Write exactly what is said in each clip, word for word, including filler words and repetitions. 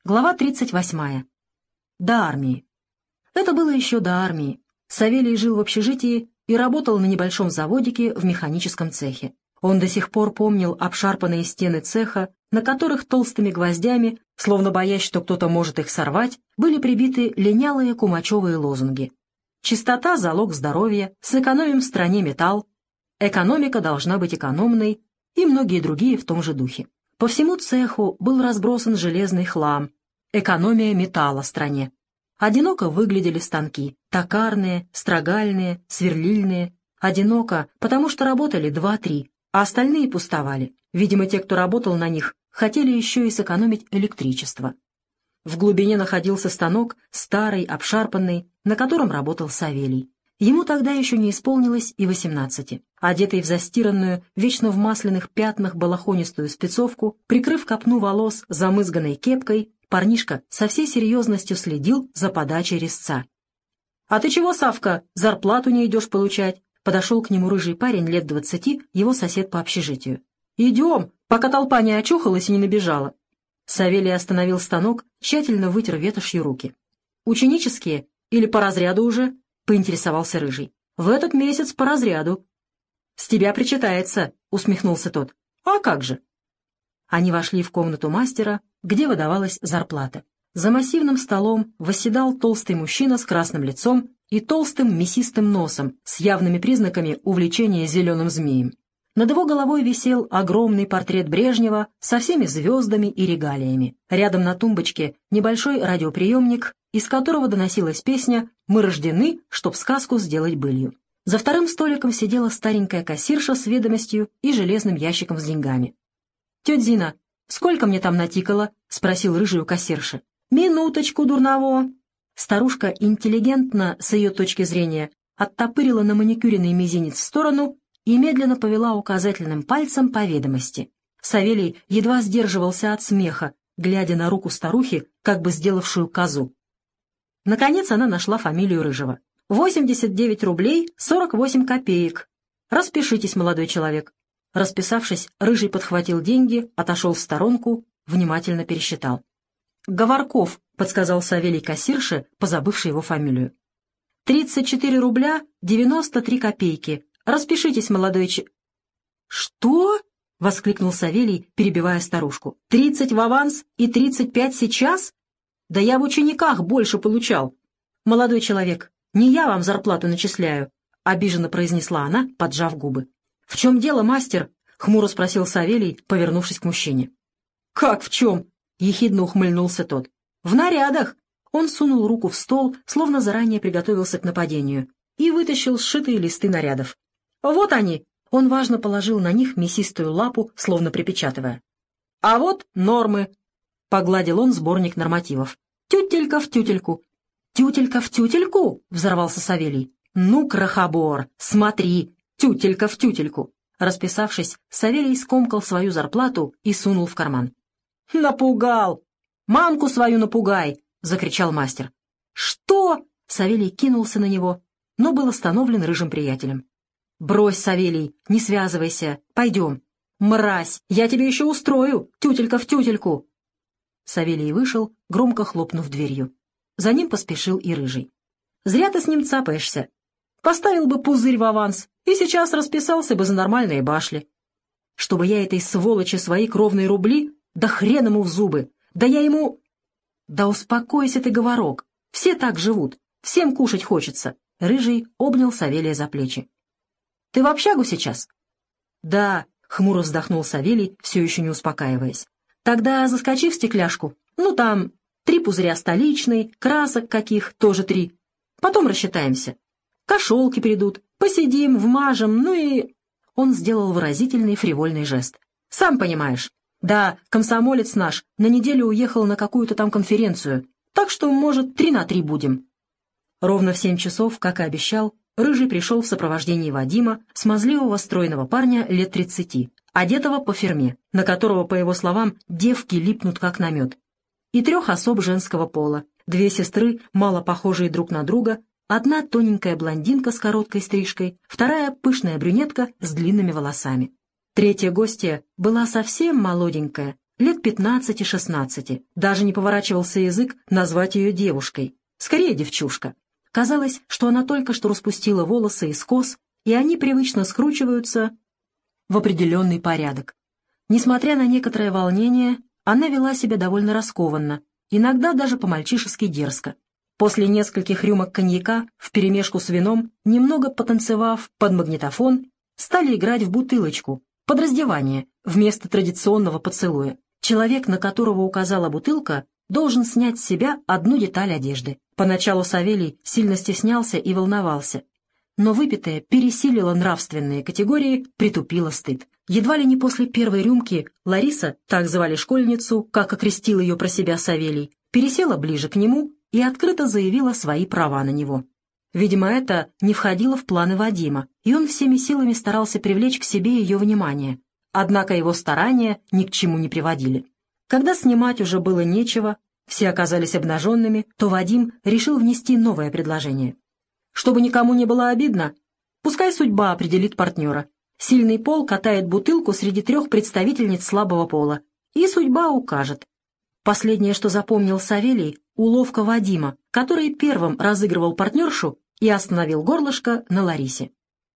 Глава тридцать восьмая. До армии. Это было еще до армии. Савелий жил в общежитии и работал на небольшом заводике в механическом цехе. Он до сих пор помнил обшарпанные стены цеха, на которых толстыми гвоздями, словно боясь, что кто-то может их сорвать, были прибиты линялые кумачевые лозунги. «Чистота — залог здоровья», «Сэкономим в стране металл», «Экономика должна быть экономной» и многие другие в том же духе. По всему цеху был разбросан железный хлам, экономия металла в стране. Одиноко выглядели станки, токарные, строгальные, сверлильные. Одиноко, потому что работали два-три, а остальные пустовали. Видимо, те, кто работал на них, хотели еще и сэкономить электричество. В глубине находился станок, старый, обшарпанный, на котором работал Савелий. Ему тогда еще не исполнилось и восемнадцати. Одетый в застиранную, вечно в масляных пятнах балахонистую спецовку, прикрыв копну волос замызганной кепкой, парнишка со всей серьезностью следил за подачей резца. «А ты чего, Савка, зарплату не идешь получать?» Подошел к нему рыжий парень лет двадцати, его сосед по общежитию. «Идем, пока толпа не очухалась и не набежала». Савелий остановил станок, тщательно вытер ветошью руки. «Ученические или по разряду уже?» — поинтересовался рыжий. «В этот месяц по разряду». «С тебя причитается», — усмехнулся тот. «А как же?» Они вошли в комнату мастера, где выдавалась зарплата. За массивным столом восседал толстый мужчина с красным лицом и толстым мясистым носом, с явными признаками увлечения зеленым змеем. Над его головой висел огромный портрет Брежнева со всеми звездами и регалиями. Рядом на тумбочке небольшой радиоприемник, из которого доносилась песня «Мы рождены, чтоб сказку сделать былью». За вторым столиком сидела старенькая кассирша с ведомостью и железным ящиком с деньгами. «Тетя Зина, сколько мне там натикало?» — спросил рыжий у кассирши. «Минуточку, дурново!» Старушка интеллигентно, с ее точки зрения, оттопырила на маникюренный мизинец в сторону и медленно повела указательным пальцем по ведомости. Савелий едва сдерживался от смеха, глядя на руку старухи, как бы сделавшую козу. Наконец она нашла фамилию Рыжего. «восемьдесят девять рублей сорок восемь копеек. Распишитесь, молодой человек». Расписавшись, Рыжий подхватил деньги, отошел в сторонку, внимательно пересчитал. «Говорков», — подсказал Савелий кассирше, позабывший его фамилию. «тридцать четыре рубля девяносто три копейки. Распишитесь, молодой ч...» «Что?» — воскликнул Савелий, перебивая старушку. «Тридцать в аванс и тридцать пять сейчас? Да я в учениках больше получал. Молодой человек, не я вам зарплату начисляю», — обиженно произнесла она, поджав губы. «В чем дело, мастер?» — хмуро спросил Савелий, повернувшись к мужчине. «Как в чем?» — ехидно ухмыльнулся тот. «В нарядах!» Он сунул руку в стол, словно заранее приготовился к нападению, и вытащил сшитые листы нарядов. «Вот они!» — он важно положил на них мясистую лапу, словно припечатывая. «А вот нормы!» — погладил он сборник нормативов. «Тютелька в тютельку!» «Тютелька в тютельку?» — взорвался Савелий. «Ну, крохобор, смотри! Тютелька в тютельку!» Расписавшись, Савелий скомкал свою зарплату и сунул в карман. «Напугал! Мамку свою напугай!» — закричал мастер. «Что?» — Савелий кинулся на него, но был остановлен рыжим приятелем. «Брось, Савелий, не связывайся, пойдем. Мразь, я тебе еще устрою, тютелька в тютельку!» Савелий вышел, громко хлопнув дверью. За ним поспешил и рыжий. «Зря ты с ним цапаешься. Поставил бы пузырь в аванс и сейчас расписался бы за нормальные башли. Чтобы я этой сволочи свои кровные рубли, да хрен ему в зубы, да я ему...» «Да успокойся ты, говорок, все так живут, всем кушать хочется». Рыжий обнял Савелия за плечи. «Ты в общагу сейчас?» «Да», — хмуро вздохнул Савелий, все еще не успокаиваясь. «Тогда заскочи в стекляшку. Ну, там три пузыря столичной, красок каких, тоже три. Потом рассчитаемся. Кошелки придут, посидим, вмажем, ну и...» Он сделал выразительный фривольный жест. «Сам понимаешь. Да, комсомолец наш на неделю уехал на какую-то там конференцию, так что, может, три на три будем». Ровно в семь часов, как и обещал, Рыжий пришел в сопровождении Вадима, смазливого стройного парня лет тридцати, одетого по фирме, на которого, по его словам, девки липнут как на мед, и трех особ женского пола, две сестры, мало похожие друг на друга, одна тоненькая блондинка с короткой стрижкой, вторая пышная брюнетка с длинными волосами. Третья гостья была совсем молоденькая, лет пятнадцати-шестнадцати, даже не поворачивался язык назвать ее девушкой, скорее девчушка. Казалось, что она только что распустила волосы из кос, и они привычно скручиваются в определенный порядок. Несмотря на некоторое волнение, она вела себя довольно раскованно, иногда даже по-мальчишески дерзко. После нескольких рюмок коньяка вперемешку с вином, немного потанцевав под магнитофон, стали играть в бутылочку, под раздевание, вместо традиционного поцелуя. Человек, на которого указала бутылка, должен снять с себя одну деталь одежды. Поначалу Савелий сильно стеснялся и волновался, но выпитое пересилило нравственные категории, притупило стыд. Едва ли не после первой рюмки Лариса, так звали школьницу, как окрестил ее про себя Савелий, пересела ближе к нему и открыто заявила свои права на него. Видимо, это не входило в планы Вадима, и он всеми силами старался привлечь к себе ее внимание. Однако его старания ни к чему не приводили. Когда снимать уже было нечего, все оказались обнаженными, то Вадим решил внести новое предложение. Чтобы никому не было обидно, пускай судьба определит партнера. Сильный пол катает бутылку среди трех представительниц слабого пола, и судьба укажет. Последнее, что запомнил Савелий, уловка Вадима, который первым разыгрывал партнершу и остановил горлышко на Ларисе.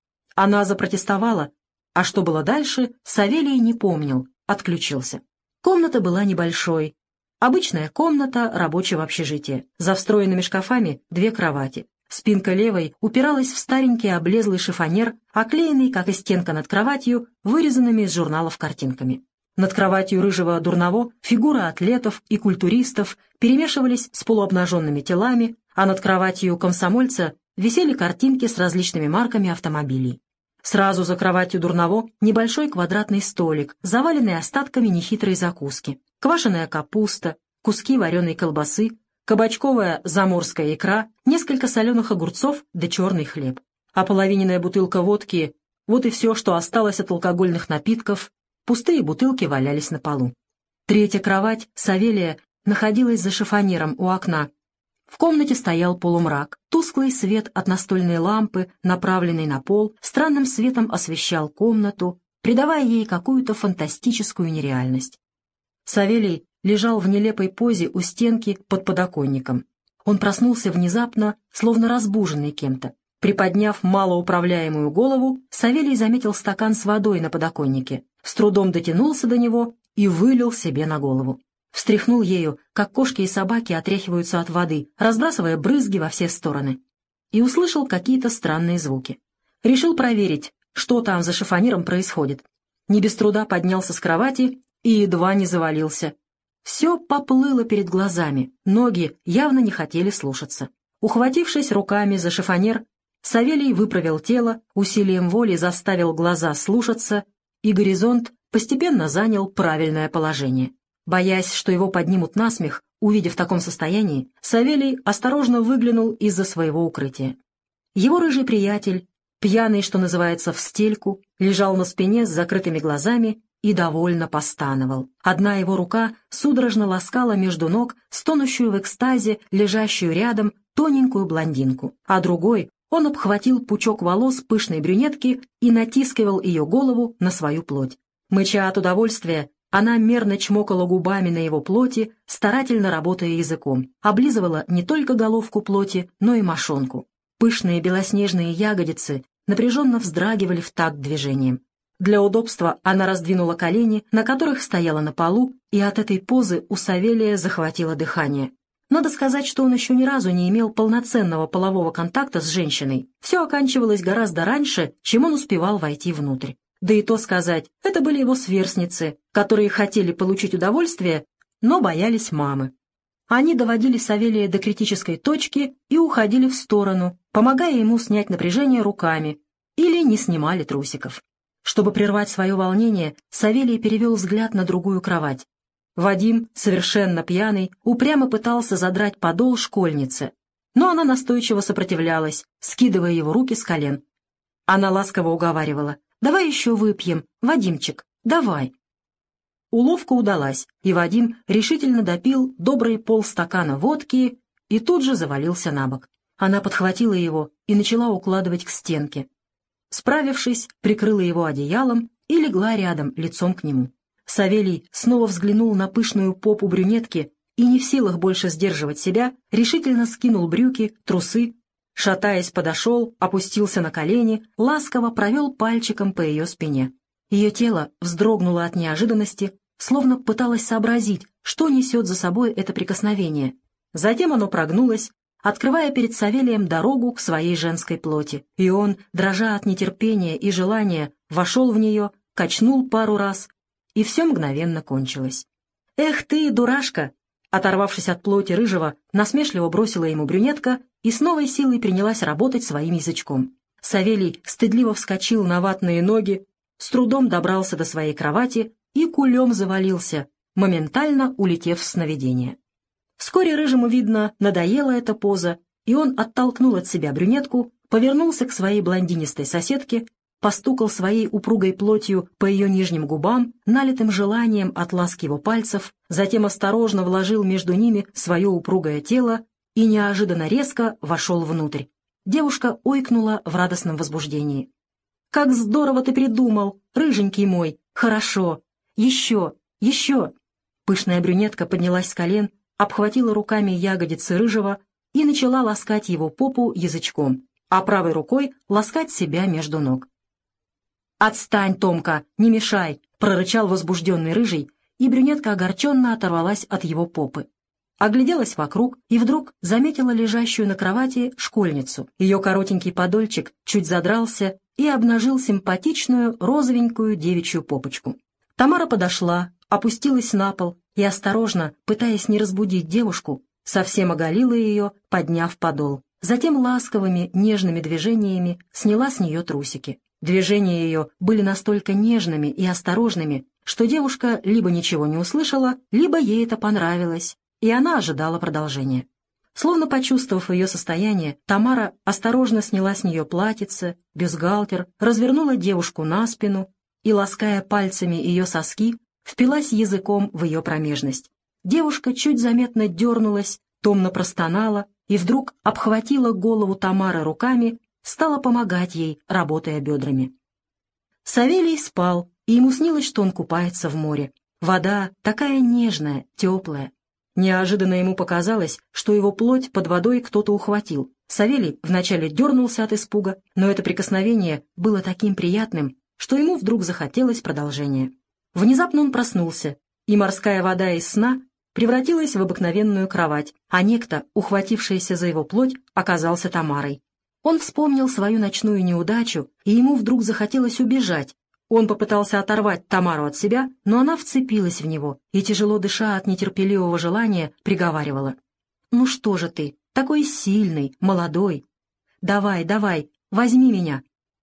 Она запротестовала, а что было дальше, Савелий не помнил, отключился. Комната была небольшой. Обычная комната рабочего общежития. За встроенными шкафами две кровати. Спинка левой упиралась в старенький облезлый шифонер, оклеенный, как и стенка над кроватью, вырезанными из журналов картинками. Над кроватью рыжего дурного фигуры атлетов и культуристов перемешивались с полуобнаженными телами, а над кроватью комсомольца висели картинки с различными марками автомобилей. Сразу за кроватью дурного небольшой квадратный столик, заваленный остатками нехитрой закуски. Квашеная капуста, куски вареной колбасы, кабачковая заморская икра, несколько соленых огурцов да черный хлеб. Ополовиненная бутылка водки — вот и все, что осталось от алкогольных напитков. Пустые бутылки валялись на полу. Третья кровать Савелия находилась за шифонером у окна. В комнате стоял полумрак. Тусклый свет от настольной лампы, направленный на пол, странным светом освещал комнату, придавая ей какую-то фантастическую нереальность. Савелий лежал в нелепой позе у стенки под подоконником. Он проснулся внезапно, словно разбуженный кем-то. Приподняв малоуправляемую голову, Савелий заметил стакан с водой на подоконнике, с трудом дотянулся до него и вылил себе на голову. Встряхнул ею, как кошки и собаки отряхиваются от воды, разбрасывая брызги во все стороны. И услышал какие-то странные звуки. Решил проверить, что там за шифонером происходит. Не без труда поднялся с кровати и едва не завалился. Все поплыло перед глазами, ноги явно не хотели слушаться. Ухватившись руками за шифонер, Савелий выправил тело, усилием воли заставил глаза слушаться, и горизонт постепенно занял правильное положение. Боясь, что его поднимут на смех, увидев в таком состоянии, Савелий осторожно выглянул из-за своего укрытия. Его рыжий приятель, пьяный, что называется, в стельку, лежал на спине с закрытыми глазами и довольно постановал. Одна его рука судорожно ласкала между ног стонущую в экстазе, лежащую рядом, тоненькую блондинку, а другой он обхватил пучок волос пышной брюнетки и натискивал ее голову на свою плоть. Мыча от удовольствия, она мерно чмокала губами на его плоти, старательно работая языком, облизывала не только головку плоти, но и мошонку. Пышные белоснежные ягодицы напряженно вздрагивали в такт движением. Для удобства она раздвинула колени, на которых стояла на полу, и от этой позы у Савелия захватило дыхание. Надо сказать, что он еще ни разу не имел полноценного полового контакта с женщиной. Все оканчивалось гораздо раньше, чем он успевал войти внутрь. Да и то сказать, это были его сверстницы, которые хотели получить удовольствие, но боялись мамы. Они доводили Савелия до критической точки и уходили в сторону, помогая ему снять напряжение руками, или не снимали трусиков. Чтобы прервать свое волнение, Савелий перевел взгляд на другую кровать. Вадим, совершенно пьяный, упрямо пытался задрать подол школьницы, но она настойчиво сопротивлялась, скидывая его руки с колен. Она ласково уговаривала: «Давай еще выпьем, Вадимчик, давай». Уловка удалась, и Вадим решительно допил добрый полстакана водки и тут же завалился на бок. Она подхватила его и начала укладывать к стенке. Справившись, прикрыла его одеялом и легла рядом, лицом к нему. Савелий снова взглянул на пышную попу брюнетки и, не в силах больше сдерживать себя, решительно скинул брюки, трусы, шатаясь, подошел, опустился на колени, ласково провел пальчиком по ее спине. Ее тело вздрогнуло от неожиданности, словно пыталось сообразить, что несет за собой это прикосновение. Затем оно прогнулось, открывая перед Савелием дорогу к своей женской плоти, и он, дрожа от нетерпения и желания, вошел в нее, качнул пару раз, и все мгновенно кончилось. «Эх ты, дурашка!» Оторвавшись от плоти рыжего, насмешливо бросила ему брюнетка и с новой силой принялась работать своим язычком. Савелий стыдливо вскочил на ватные ноги, с трудом добрался до своей кровати и кулем завалился, моментально улетев в сновидение. Вскоре рыжему, видно, надоела эта поза, и он оттолкнул от себя брюнетку, повернулся к своей блондинистой соседке, постукал своей упругой плотью по ее нижним губам, налитым желанием от ласки его пальцев, затем осторожно вложил между ними свое упругое тело и неожиданно резко вошел внутрь. Девушка ойкнула в радостном возбуждении. «Как здорово ты придумал, рыженький мой! Хорошо! Еще! Еще!» Пышная брюнетка поднялась с колен, обхватила руками ягодицы рыжего и начала ласкать его попу язычком, а правой рукой ласкать себя между ног. «Отстань, Томка, не мешай!» — прорычал возбужденный рыжий, и брюнетка огорченно оторвалась от его попы. Огляделась вокруг и вдруг заметила лежащую на кровати школьницу. Ее коротенький подольчик чуть задрался и обнажил симпатичную розовенькую девичью попочку. Тамара подошла, опустилась на пол и, осторожно, пытаясь не разбудить девушку, совсем оголила ее, подняв подол. Затем ласковыми, нежными движениями сняла с нее трусики. Движения ее были настолько нежными и осторожными, что девушка либо ничего не услышала, либо ей это понравилось, и она ожидала продолжения. Словно почувствовав ее состояние, Тамара осторожно сняла с нее платьице, бюстгальтер, развернула девушку на спину и, лаская пальцами ее соски, впилась языком в ее промежность. Девушка чуть заметно дернулась, томно простонала и вдруг обхватила голову Тамары руками, стала помогать ей, работая бедрами. Савелий спал, и ему снилось, что он купается в море. Вода такая нежная, теплая. Неожиданно ему показалось, что его плоть под водой кто-то ухватил. Савелий вначале дернулся от испуга, но это прикосновение было таким приятным, что ему вдруг захотелось продолжения. Внезапно он проснулся, и морская вода из сна превратилась в обыкновенную кровать, а некто, ухватившийся за его плоть, оказался Тамарой. Он вспомнил свою ночную неудачу, и ему вдруг захотелось убежать. Он попытался оторвать Тамару от себя, но она вцепилась в него и, тяжело дыша от нетерпеливого желания, приговаривала: «Ну что же ты, такой сильный, молодой? Давай, давай, возьми меня».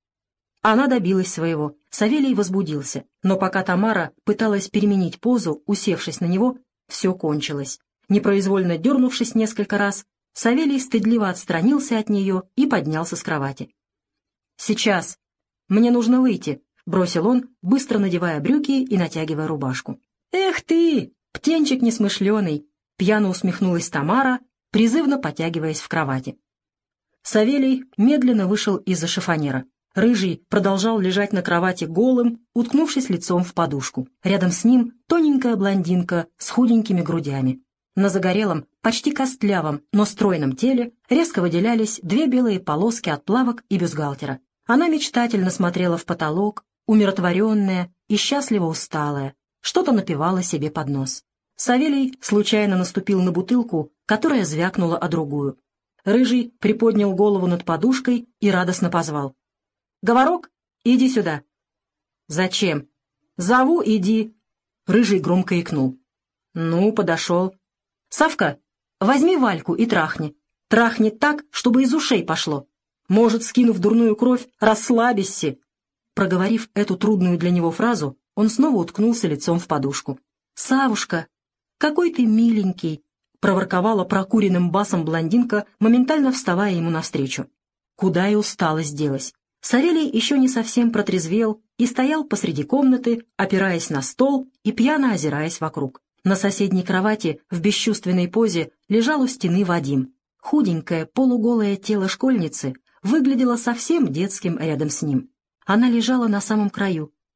Она добилась своего. Савелий возбудился, но пока Тамара пыталась переменить позу, усевшись на него, все кончилось. Непроизвольно дернувшись несколько раз, Савелий стыдливо отстранился от нее и поднялся с кровати. «Сейчас. Мне нужно выйти», — бросил он, быстро надевая брюки и натягивая рубашку. «Эх ты, птенчик несмышленый!» — пьяно усмехнулась Тамара, призывно потягиваясь в кровати. Савелий медленно вышел из-за шифоньера. Рыжий продолжал лежать на кровати голым, уткнувшись лицом в подушку. Рядом с ним тоненькая блондинка с худенькими грудями. На загорелом, почти костлявом, но стройном теле резко выделялись две белые полоски от плавок и бюстгальтера. Она мечтательно смотрела в потолок, умиротворенная и счастливо усталая, что-то напевала себе под нос. Савелий случайно наступил на бутылку, которая звякнула о другую. Рыжий приподнял голову над подушкой и радостно позвал: «Говорок, иди сюда». «Зачем?» «Зову, иди». Рыжий громко икнул. «Ну, подошел». «Савка, возьми Вальку и трахни. Трахни так, чтобы из ушей пошло. Может, скинув дурную кровь, расслабишься». Проговорив эту трудную для него фразу, он снова уткнулся лицом в подушку. «Савушка, какой ты миленький!» — проворковала прокуренным басом блондинка, моментально вставая ему навстречу. Куда и усталость делась. Савелий еще не совсем протрезвел и стоял посреди комнаты, опираясь на стол и пьяно озираясь вокруг. На соседней кровати в бесчувственной позе лежал у стены Вадим. Худенькое полуголое тело школьницы выглядело совсем детским рядом с ним. Она лежала на самом краю,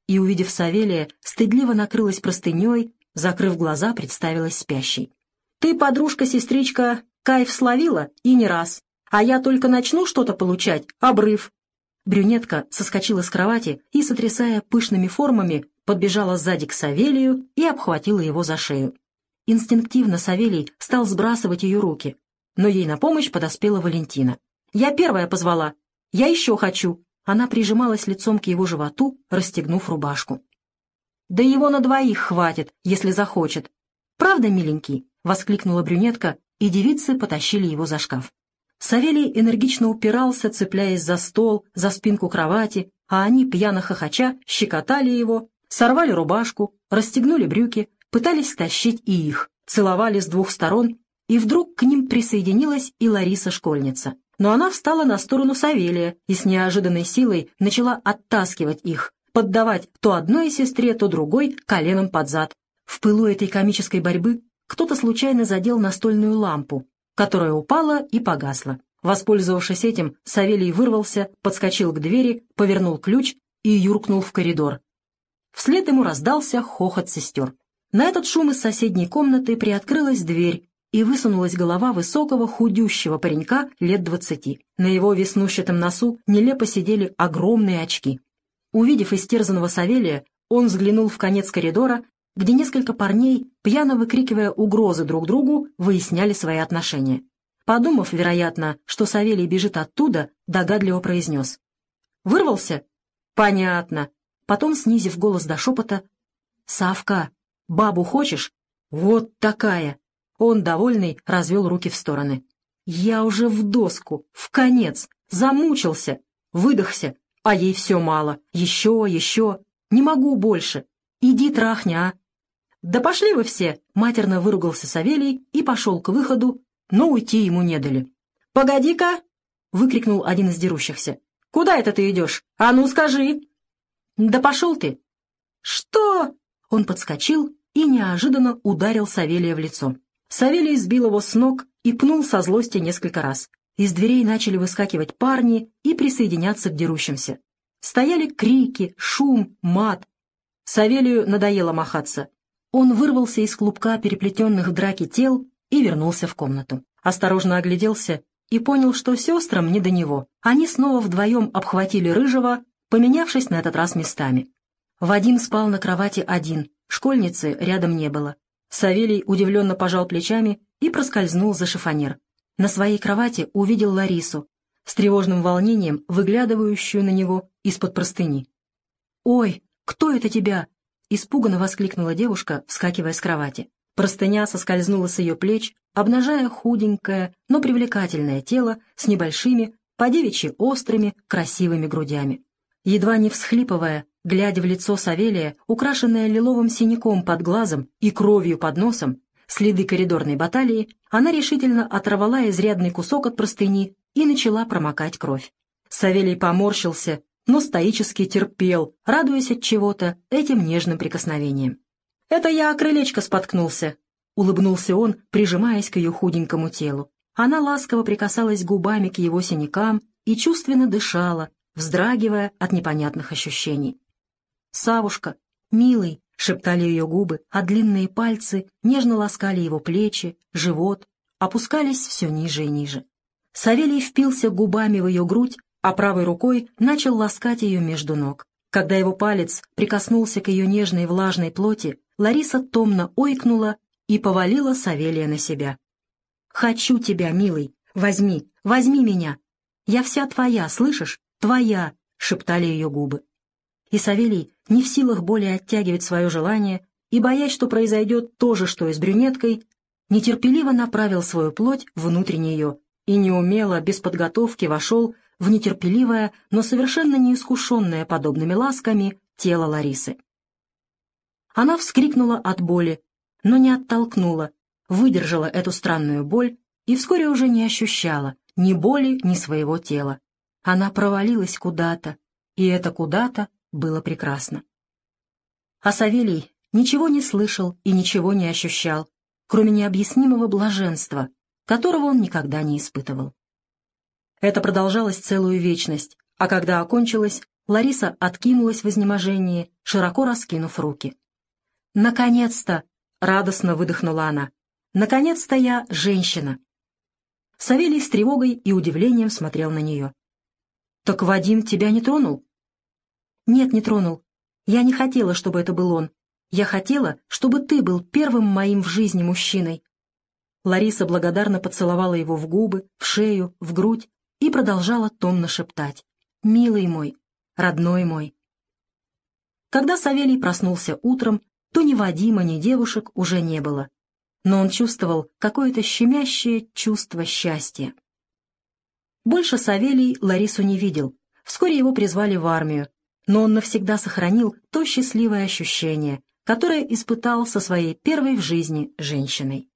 и, увидев Савелия, стыдливо накрылась простыней, закрыв глаза, представилась спящей. «Ты, подружка-сестричка, кайф словила, и не раз, а я только начну что-то получать, обрыв». Брюнетка соскочила с кровати и, сотрясая пышными формами, подбежала сзади к Савелию и обхватила его за шею. Инстинктивно Савелий стал сбрасывать ее руки, но ей на помощь подоспела Валентина. «Я первая позвала. Я еще хочу». Она прижималась лицом к его животу, расстегнув рубашку. «Да его на двоих хватит, если захочет. Правда, миленький?» — воскликнула брюнетка, и девицы потащили его за шкаф. Савелий энергично упирался, цепляясь за стол, за спинку кровати, а они, пьяно хохоча, щекотали его, сорвали рубашку, расстегнули брюки, пытались стащить и их, целовали с двух сторон, и вдруг к ним присоединилась и Лариса-школьница. Но она встала на сторону Савелия и с неожиданной силой начала оттаскивать их, поддавать то одной сестре, то другой коленом под зад. В пылу этой комической борьбы кто-то случайно задел настольную лампу, которая упала и погасла. Воспользовавшись этим, Савелий вырвался, подскочил к двери, повернул ключ и юркнул в коридор. Вслед ему раздался хохот сестер. На этот шум из соседней комнаты приоткрылась дверь, и высунулась голова высокого худющего паренька лет двадцати. На его веснущатом носу нелепо сидели огромные очки. Увидев истерзанного Савелия, он взглянул в конец коридора, где несколько парней, пьяно выкрикивая угрозы друг другу, выясняли свои отношения. Подумав, вероятно, что Савелий бежит оттуда, догадливо произнес: «Вырвался? Понятно». Потом, снизив голос до шепота: «Савка, бабу хочешь? Вот такая!» Он, довольный, развел руки в стороны. «Я уже в доску, в конец, замучился, выдохся, а ей все мало, еще, еще, не могу больше. Иди трахни, а!» «Да пошли вы все!» — матерно выругался Савелий и пошел к выходу, но уйти ему не дали. «Погоди-ка!» — выкрикнул один из дерущихся. «Куда это ты идешь? А ну скажи!» «Да пошел ты!» «Что?» — он подскочил и неожиданно ударил Савелия в лицо. Савелий сбил его с ног и пнул со злости несколько раз. Из дверей начали выскакивать парни и присоединяться к дерущимся. Стояли крики, шум, мат. Савелию надоело махаться. Он вырвался из клубка переплетенных в драке тел и вернулся в комнату. Осторожно огляделся и понял, что сестрам не до него. Они снова вдвоем обхватили Рыжего, поменявшись на этот раз местами. Вадим спал на кровати один, школьницы рядом не было. Савелий удивленно пожал плечами и проскользнул за шифонер. На своей кровати увидел Ларису, с тревожным волнением выглядывающую на него из-под простыни. «Ой, кто это тебя?» — испуганно воскликнула девушка, вскакивая с кровати. Простыня соскользнула с ее плеч, обнажая худенькое, но привлекательное тело с небольшими, по-девичьи острыми, красивыми грудями. Едва не всхлипывая, глядя в лицо Савелия, украшенное лиловым синяком под глазом и кровью под носом, следы коридорной баталии, она решительно оторвала изрядный кусок от простыни и начала промокать кровь. Савелий поморщился, но стоически терпел, радуясь от чего-то этим нежным прикосновением. «Это я о крылечко споткнулся», — улыбнулся он, прижимаясь к ее худенькому телу. Она ласково прикасалась губами к его синякам и чувственно дышала, вздрагивая от непонятных ощущений. «Савушка, милый», — шептали ее губы, а длинные пальцы нежно ласкали его плечи, живот, опускались все ниже и ниже. Савелий впился губами в ее грудь, а правой рукой начал ласкать ее между ног. Когда его палец прикоснулся к ее нежной влажной плоти, Лариса томно ойкнула и повалила Савелия на себя. «Хочу тебя, милый, возьми, возьми меня. Я вся твоя, слышишь? Твоя!» — шептали ее губы. И Савелий, не в силах более оттягивать свое желание и боясь, что произойдет то же, что и с брюнеткой, нетерпеливо направил свою плоть внутрь нее и неумело, без подготовки, вошел в нетерпеливое, но совершенно неискушенное подобными ласками тело Ларисы. Она вскрикнула от боли, но не оттолкнула, выдержала эту странную боль и вскоре уже не ощущала ни боли, ни своего тела. Она провалилась куда-то, и это куда-то было прекрасно. А Савелий ничего не слышал и ничего не ощущал, кроме необъяснимого блаженства, которого он никогда не испытывал. Это продолжалось целую вечность, а когда окончилось, Лариса откинулась в изнеможении, широко раскинув руки. «Наконец-то!» — радостно выдохнула она. «Наконец-то я женщина!» Савелий с тревогой и удивлением смотрел на нее. «Так Вадим тебя не тронул?» «Нет, не тронул. Я не хотела, чтобы это был он. Я хотела, чтобы ты был первым моим в жизни мужчиной». Лариса благодарно поцеловала его в губы, в шею, в грудь и продолжала томно шептать: «Милый мой, родной мой». Когда Савелий проснулся утром, то ни Вадима, ни девушек уже не было. Но он чувствовал какое-то щемящее чувство счастья. Больше Савелий Ларису не видел. Вскоре его призвали в армию, но он навсегда сохранил то счастливое ощущение, которое испытал со своей первой в жизни женщиной.